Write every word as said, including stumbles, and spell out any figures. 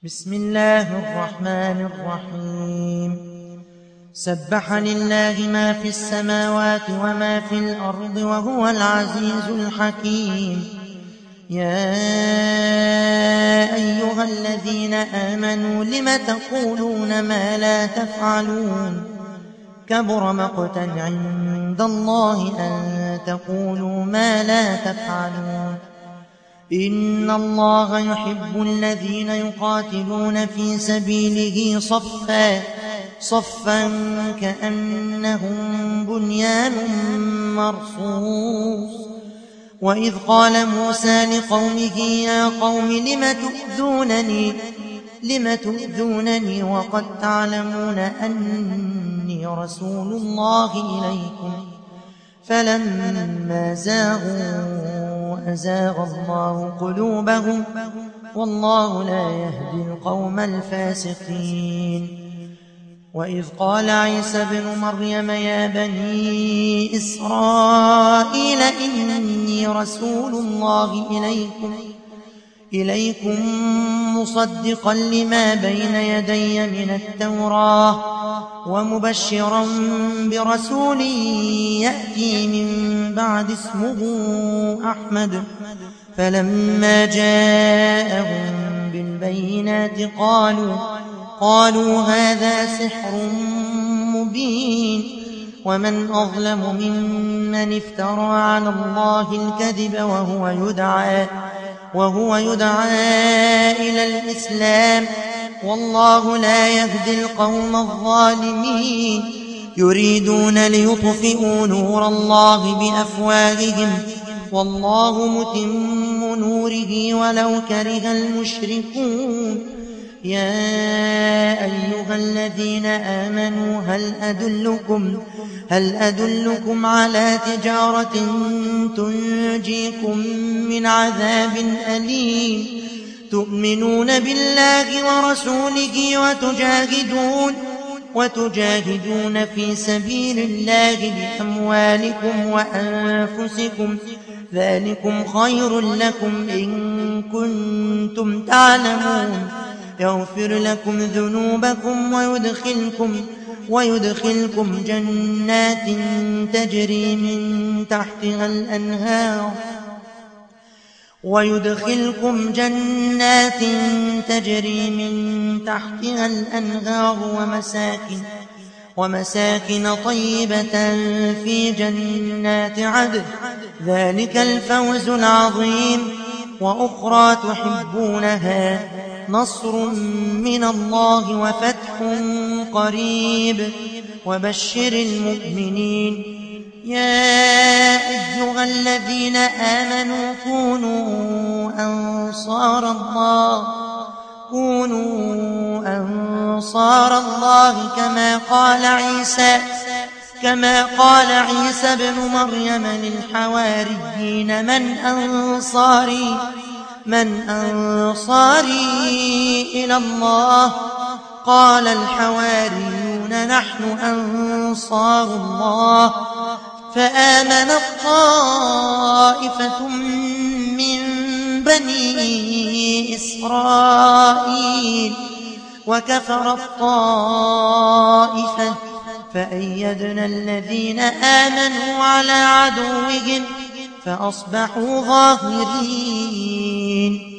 بسم الله الرحمن الرحيم سبح لله ما في السماوات وما في الأرض وهو العزيز الحكيم. يا أيها الذين آمنوا لم تقولون ما لا تفعلون كبر مقتا عند الله أن تقولوا ما لا تفعلون. إن الله يحب الذين يقاتلون في سبيله صفا صفا كأنهم بنيان مرصوص. وإذ قال موسى لقومه يا قوم لم تؤذونني لم تؤذونني وقد تعلمون أني رسول الله إليكم فلما زاغوا أزاغ الله قلوبهم والله لا يهدي القوم الفاسقين. وإذ قال عيسى ابن مريم يا بني إسرائيل إني رسول الله إليكم إليكم مصدقا لما بين يدي من التوراة ومبشرا برسول يأتي من بعد اسمه أحمد. فلما جاءهم بالبينات قالوا قالوا هذا سحر مبين ومن أظلم ممن افترى على الله الكذب وهو يدعى وهو يدعى إلى الإسلام والله لا يهدي القوم الظالمين. يريدون ليطفئوا نور الله بأفواههم والله متم نوره ولو كره المشركون. يا أيها الذين آمنوا هل أدلكم هل أدلكم على تجارة تنجيكم من عذاب أليم تؤمنون بالله ورسوله وتجاهدون وتجاهدون في سبيل الله بأموالكم وأنفسكم ذلكم خير لكم إن كنتم تعلمون. يغفر لكم ذنوبكم ويدخلكم ويدخلكم جنات تجري من تحتها الأنهار ويدخلكم جنات تجري من تحتها الأنهار ومساكن ومساكن طيبة في جنات عدن ذلك الفوز العظيم. وأخرى تحبونها نصر من الله وفتح قريب وبشر المؤمنين. يا أيها الذين آمنوا كونوا أنصار الله كونوا أنصار الله كما قال عيسى كما قال عيسى ابن مريم للحواريين من أنصاري من أنصاري إلى الله قال الحواريون نحن أنصار الله. فآمنت طائفة من بني إسرائيل وكفرت طائفة فأيدنا الذين آمنوا على عدوهم فأصبحوا ظاهرين.